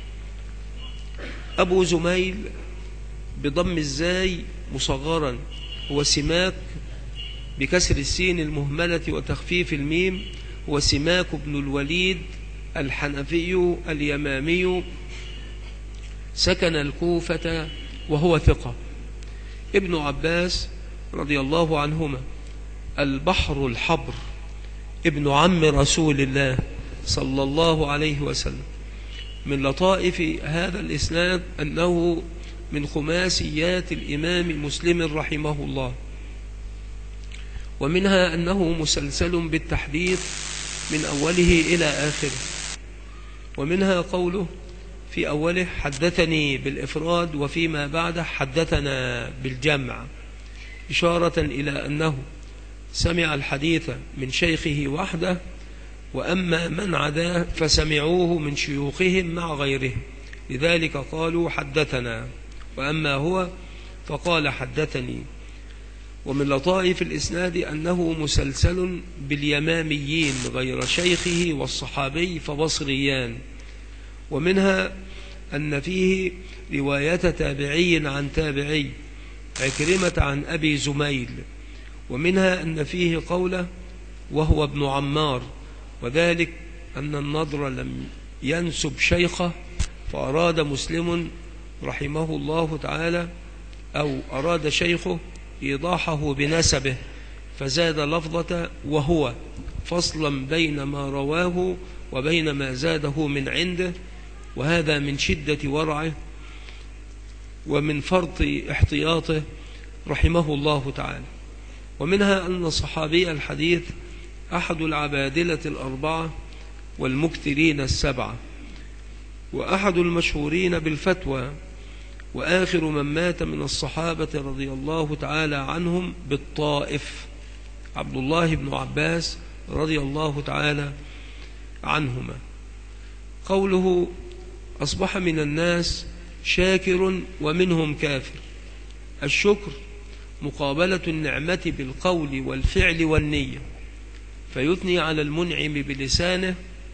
أبو زميل بضم الزاي مصغرا هو سماك بكسر السين المهملة وتخفيف الميم، هو سماك بن الوليد الحنفي اليمامي سكن الكوفة وهو ثقة. ابن عباس رضي الله عنهما البحر الحبر ابن عم رسول الله صلى الله عليه وسلم. من لطائف هذا الإسناد أنه من خماسيات الإمام مسلم رحمه الله، ومنها أنه مسلسل بالتحديث من أوله إلى آخره، ومنها قوله في أوله حدثني بالإفراد وفيما بعده حدثنا بالجمع، إشارة إلى أنه سمع الحديث من شيخه وحده وأما من عداه فسمعوه من شيوخهم مع غيرهم، لذلك قالوا حدثنا، وأما هو فقال حدثني. ومن لطائف الإسناد أنه مسلسل باليماميين غير شيخه والصحابي فبصريان. ومنها أن فيه رواية تابعي عن تابعي عكرمة عن أبي زميل. ومنها أن فيه قوله وهو ابن عمار، وذلك أن النضر لم ينسب شيخه، فأراد مسلم رحمه الله تعالى أو أراد شيخه إيضاحه بنسبه، فزاد لفظة وهو فصلا بين ما رواه وبين ما زاده من عنده، وهذا من شدة ورعه ومن فرط احتياطه رحمه الله تعالى. ومنها أن صحابي الحديث أحد العبادلة الأربعة والمكثرين السبعة، وأحد المشهورين بالفتوى، وآخر من مات من الصحابة رضي الله تعالى عنهم بالطائف عبد الله بن عباس رضي الله تعالى عنهما. قوله أصبح من الناس شاكر ومنهم كافر. الشكر مقابلة النعمة بالقول والفعل والنية، فيثني على المنعم بلسانه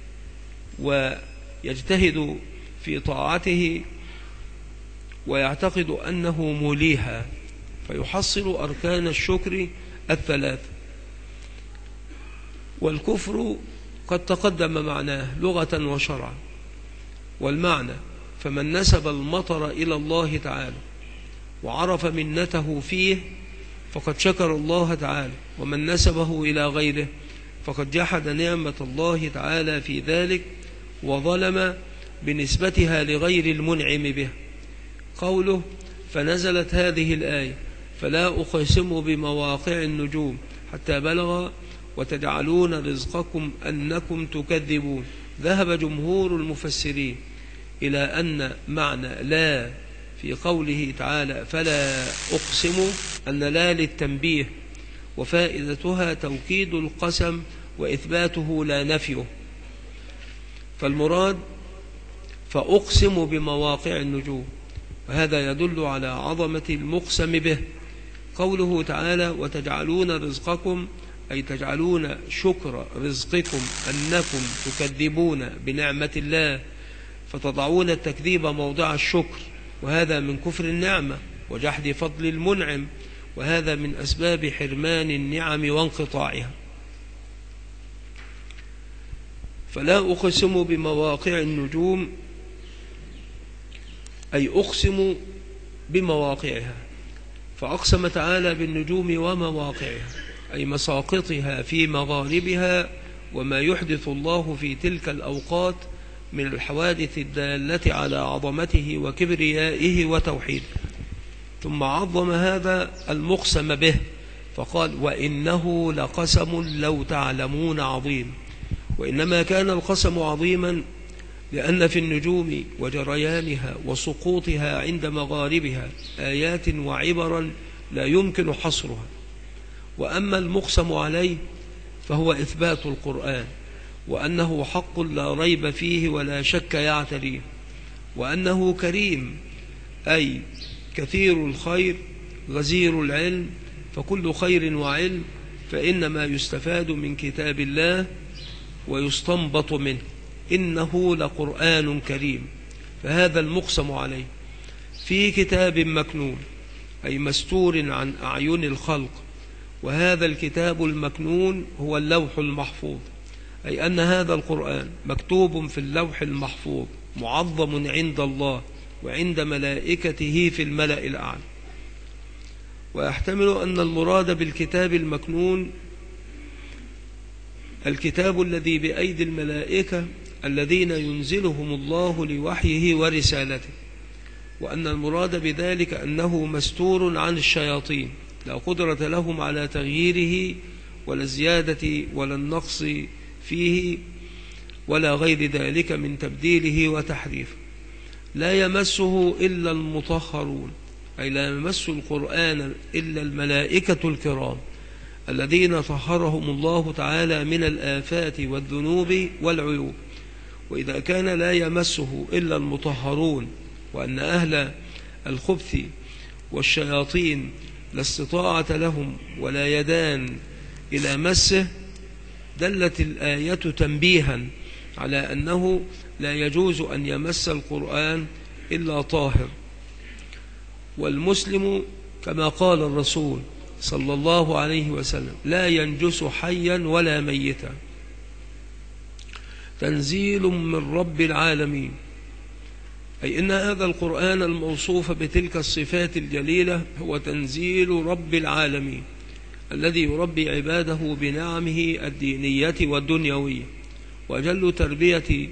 ويجتهد في طاعته ويعتقد أنه موليها، فيحصل أركان الشكر الثلاثة. والكفر قد تقدم معناه لغة وشرعا. والمعنى فمن نسب المطر إلى الله تعالى وعرف منته فيه فقد شكر الله تعالى، ومن نسبه إلى غيره فقد جحد نعمة الله تعالى في ذلك وظلم بنسبتها لغير المنعم به. قوله فنزلت هذه الآية فلا أقسم بمواقع النجوم حتى بلغ وتجعلون رزقكم أنكم تكذبون. ذهب جمهور المفسرين إلى أن معنى لا في قوله تعالى فلا أقسم أن لا للتنبيه، وفائدتها توكيد القسم وإثباته لا نفيه. فالمراد فأقسم بمواقع النجوم، وهذا يدل على عظمة المقسم به. قوله تعالى وتجعلون رزقكم أي تجعلون شكر رزقكم أنكم تكذبون بنعمة الله، فتضعون التكذيب موضع الشكر، وهذا من كفر النعمة وجحد فضل المنعم، وهذا من أسباب حرمان النعم وانقطاعها. فلا أقسم بمواقع النجوم أي أقسم بمواقعها، فأقسم تعالى بالنجوم ومواقعها أي مساقطها في مغاربها وما يحدث الله في تلك الأوقات من الحوادث الدالة على عظمته وكبريائه وتوحيده. ثم عظم هذا المقسم به فقال وإنه لقسم لو تعلمون عظيم. وإنما كان القسم عظيما لأن في النجوم وجريانها وسقوطها عند مغاربها آيات وعبرا لا يمكن حصرها. وأما المقسم عليه فهو إثبات القرآن، وأنه حق لا ريب فيه ولا شك يعتريه، وأنه كريم أي كثير الخير غزير العلم، فكل خير وعلم فإنما يستفاد من كتاب الله ويستنبط منه. إنه لقرآن كريم، فهذا المقسم عليه في كتاب مكنون أي مستور عن أعين الخلق، وهذا الكتاب المكنون هو اللوح المحفوظ، أي أن هذا القرآن مكتوب في اللوح المحفوظ معظم عند الله وعند ملائكته في الملأ الأعلى. ويحتمل أن المراد بالكتاب المكنون الكتاب الذي بأيدي الملائكة الذين ينزلهم الله لوحيه ورسالته، وأن المراد بذلك أنه مستور عن الشياطين لا قدرة لهم على تغييره ولا الزيادة ولا النقص فيه ولا غير ذلك من تبديله وتحريفه. لا يمسه إلا المطهرون أي لا يمس القرآن إلا الملائكة الكرام الذين طهرهم الله تعالى من الآفات والذنوب والعيوب. وإذا كان لا يمسه إلا المطهرون، وأن أهل الخبث والشياطين لا استطاعة لهم ولا يدان إلى مسه، دلت الآية تنبيها على أنه لا يجوز أن يمس القرآن إلا طاهر. والمسلم كما قال الرسول صلى الله عليه وسلم لا ينجس حيا ولا ميتا، تنزيل من رب العالمين، أي إن هذا القرآن الموصوف بتلك الصفات الجليلة هو تنزيل رب العالمين الذي يربي عباده بنعمه الدينية والدنيوية. وجل تربية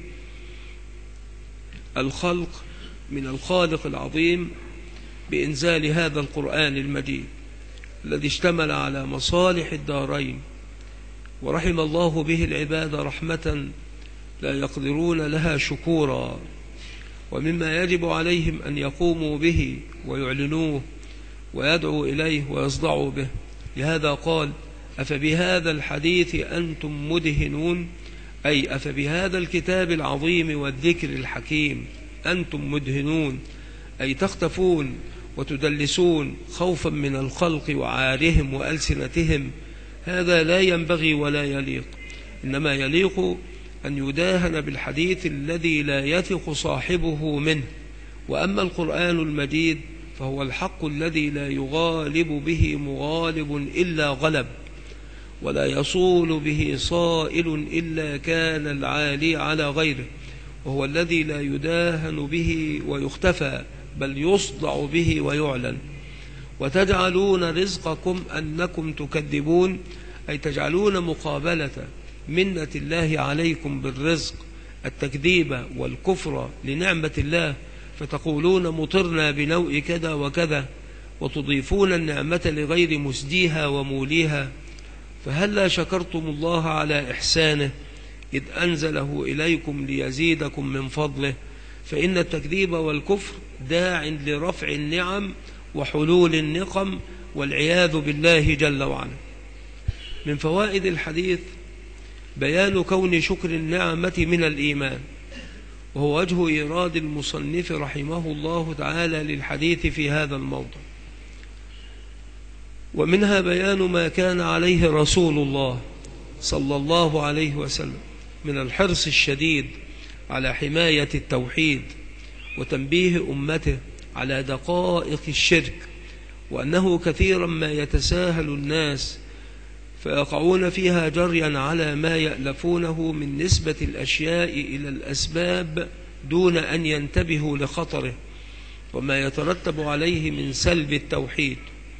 الخلق من الخالق العظيم بإنزال هذا القرآن المجيد الذي اشتمل على مصالح الدارين، ورحم الله به العباد رحمة لا يقدرون لها شكورا، ومما يجب عليهم أن يقوموا به ويعلنوه ويدعوا إليه ويصدعوا به. لهذا قال: أفبهذا الحديث أنتم مدهنون، أي أفبهذا الكتاب العظيم والذكر الحكيم أنتم مدهنون، أي تختفون وتدلسون خوفا من الخلق وعارهم وألسنتهم. هذا لا ينبغي ولا يليق، إنما يليق أن يداهن بالحديث الذي لا يثق صاحبه منه. وأما القرآن المجيد فهو الحق الذي لا يغالب به مغالب إلا غلب، ولا يصول به صائل إلا كان العالي على غيره، وهو الذي لا يداهن به ويختفى، بل يصدع به ويعلن. وتجعلون رزقكم أنكم تكذبون، أي تجعلون مقابلة منة الله عليكم بالرزق التكذيب والكفر لنعمة الله، فتقولون مطرنا بنوء كذا وكذا، وتضيفون النعمة لغير مسديها وموليها. فهلا شكرتم الله على إحسانه إذ أنزله إليكم ليزيدكم من فضله، فإن التكذيب والكفر داع لرفع النعم وحلول النقم والعياذ بالله جل وعلا. من فوائد الحديث بيان كون شكر النعمة من الإيمان، وهو وجه إيراد المصنف رحمه الله تعالى للحديث في هذا الموضع. ومنها بيان ما كان عليه رسول الله صلى الله عليه وسلم من الحرص الشديد على حماية التوحيد وتنبيه أمته على دقائق الشرك، وأنه كثيرا ما يتساهل الناس فيقعون فيها جريا على ما يألفونه من نسبة الأشياء إلى الأسباب دون أن ينتبهوا لخطره وما يترتب عليه من سلب التوحيد.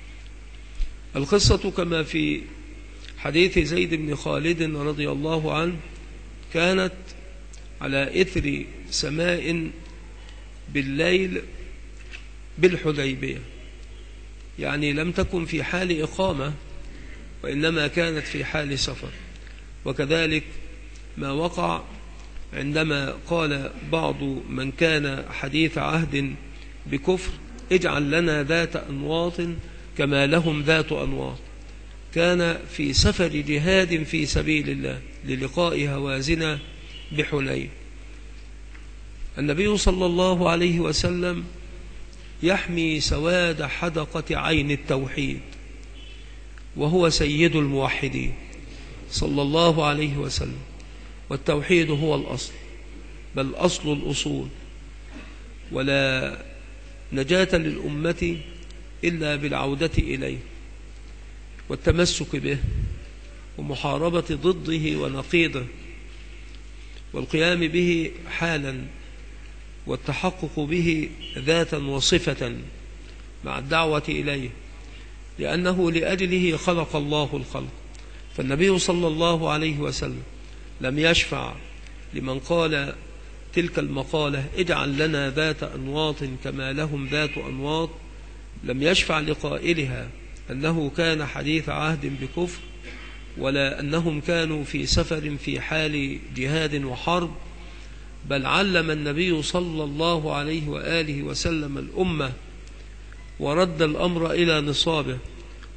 القصة كما في حديث زيد بن خالد رضي الله عنه كانت على إثر سماء بالليل بالحديبية، يعني لم تكن في حال إقامة وإنما كانت في حال سفر. وكذلك ما وقع عندما قال بعض من كان حديث عهد بكفر: اجعل لنا ذات أنواط كما لهم ذات أنواط. كان في سفر جهاد في سبيل الله للقاء هوازن بحنين. النبي صلى الله عليه وسلم يحمي سواد حدقة عين التوحيد، وهو سيد الموحدين صلى الله عليه وسلم. والتوحيد هو الأصل، بل أصل الأصول، ولا نجاة للأمة إلا بالعودة إليه والتمسك به ومحاربة ضده ونقيضه والقيام به حالا والتحقق به ذاتا وصفة مع الدعوة إليه، لأنه لأجله خلق الله الخلق. فالنبي صلى الله عليه وسلم لم يشفع لمن قال تلك المقالة: اجعل لنا ذات أنواط كما لهم ذات أنواط. لم يشفع لقائلها أنه كان حديث عهد بكفر، ولا أنهم كانوا في سفر في حال جهاد وحرب، بل علم النبي صلى الله عليه وآله وسلم الأمة ورد الأمر إلى نصابه،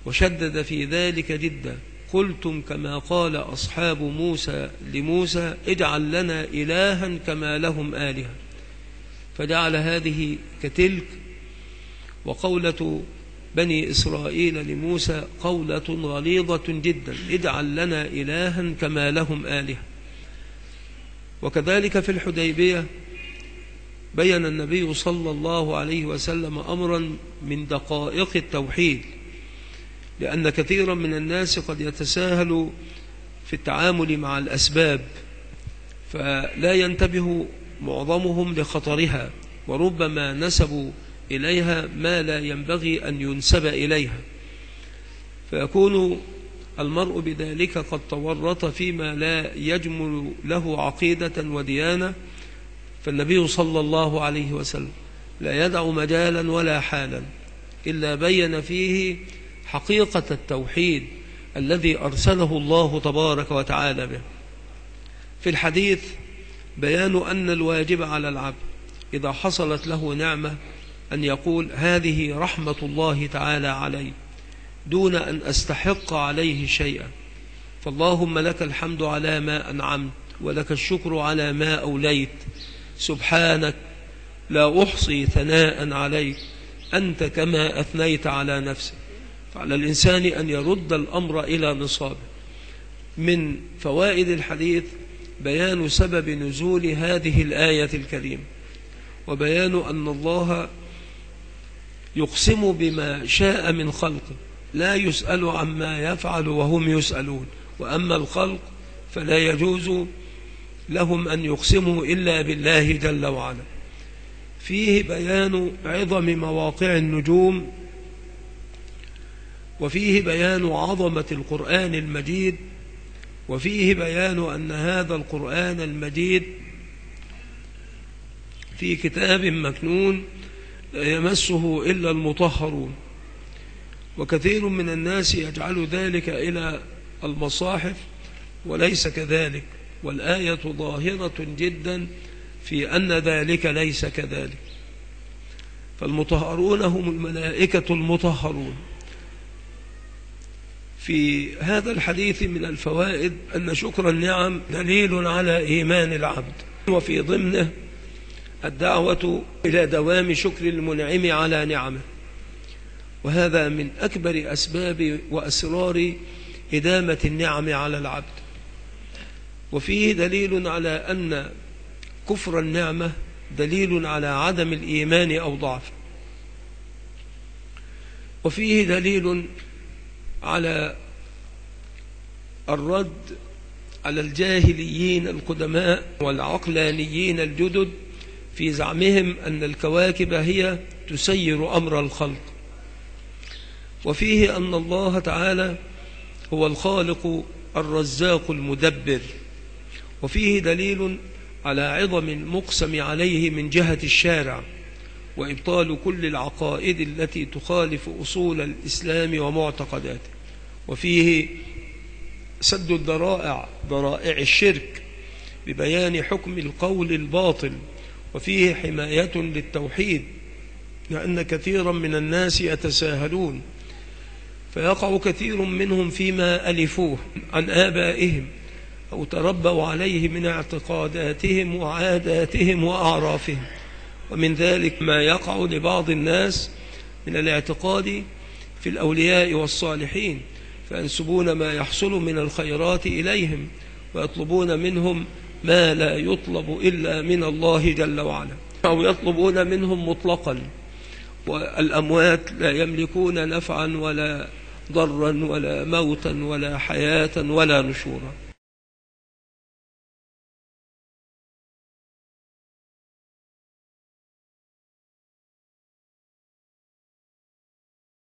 وشدد في ذلك جدا: قلتم كما قال أصحاب موسى لموسى اجعل لنا إلها كما لهم آلهة، فجعل هذه كتلك. وقولة بني إسرائيل لموسى قولة غليظة جدا: اجعل لنا إلها كما لهم آلهة. وكذلك في الحديبية بين النبي صلى الله عليه وسلم أمرا من دقائق التوحيد، لأن كثيرا من الناس قد يتساهل في التعامل مع الأسباب، فلا ينتبه معظمهم لخطرها، وربما نسبوا إليها ما لا ينبغي أن ينسب إليها، فيكون المرء بذلك قد تورط فيما لا يجمل له عقيدة وديانة. فالنبي صلى الله عليه وسلم لا يدع مجالا ولا حالا إلا بين فيه حقيقة التوحيد الذي أرسله الله تبارك وتعالى به. في الحديث بيان أن الواجب على العبد إذا حصلت له نعمة أن يقول: هذه رحمة الله تعالى علي دون أن أستحق عليه شيئا، فاللهم لك الحمد على ما أنعمت، ولك الشكر على ما أوليت، سبحانك لا أحصي ثناء عليك، أنت كما أثنيت على نفسك. فعلى الإنسان أن يرد الأمر إلى نصابه. من فوائد الحديث بيان سبب نزول هذه الآية الكريمة، وبيان أن الله يقسم بما شاء من خلقه، لا يسأل عما يفعل وهم يسألون، وأما الخلق فلا يجوز لهم أن يقسموا إلا بالله جل وعلا. فيه بيان عظم مواقع النجوم، وفيه بيان عظمة القرآن المجيد، وفيه بيان أن هذا القرآن المجيد في كتاب مكنون لا يمسه إلا المطهرون. وكثير من الناس يجعل ذلك إلى المصاحف وليس كذلك، والآية ظاهرة جدا في أن ذلك ليس كذلك. فالمطهرون هم الملائكة المطهرون. في هذا الحديث من الفوائد أن شكر النعم دليل على إيمان العبد، وفي ضمنه الدعوة إلى دوام شكر المنعم على نعمه، وهذا من أكبر أسباب وأسرار إدامة النعم على العبد. وفيه دليل على أن كفر النعمة دليل على عدم الإيمان أو ضعفه، وفيه دليل على الرد على الجاهليين القدماء والعقلانيين الجدد في زعمهم أن الكواكب هي تسير أمر الخلق. وفيه أن الله تعالى هو الخالق الرزاق المدبر. وفيه دليل على عظم المقسم عليه من جهة الشارع، وإبطال كل العقائد التي تخالف أصول الإسلام ومعتقداته. وفيه سد الذرائع، ذرائع الشرك، ببيان حكم القول الباطل. وفيه حماية للتوحيد، لأن كثيرا من الناس يتساهلون، فيقع كثير منهم فيما ألفوه عن آبائهم أو تربوا عليه من اعتقاداتهم وعاداتهم وأعرافهم. ومن ذلك ما يقع لبعض الناس من الاعتقاد في الأولياء والصالحين، فينسبون ما يحصل من الخيرات إليهم، ويطلبون منهم ما لا يطلب إلا من الله جل وعلا، أو يطلبون منهم مطلقا. والأموات لا يملكون نفعا ولا ضرا ولا موتا ولا حياة ولا نشورا.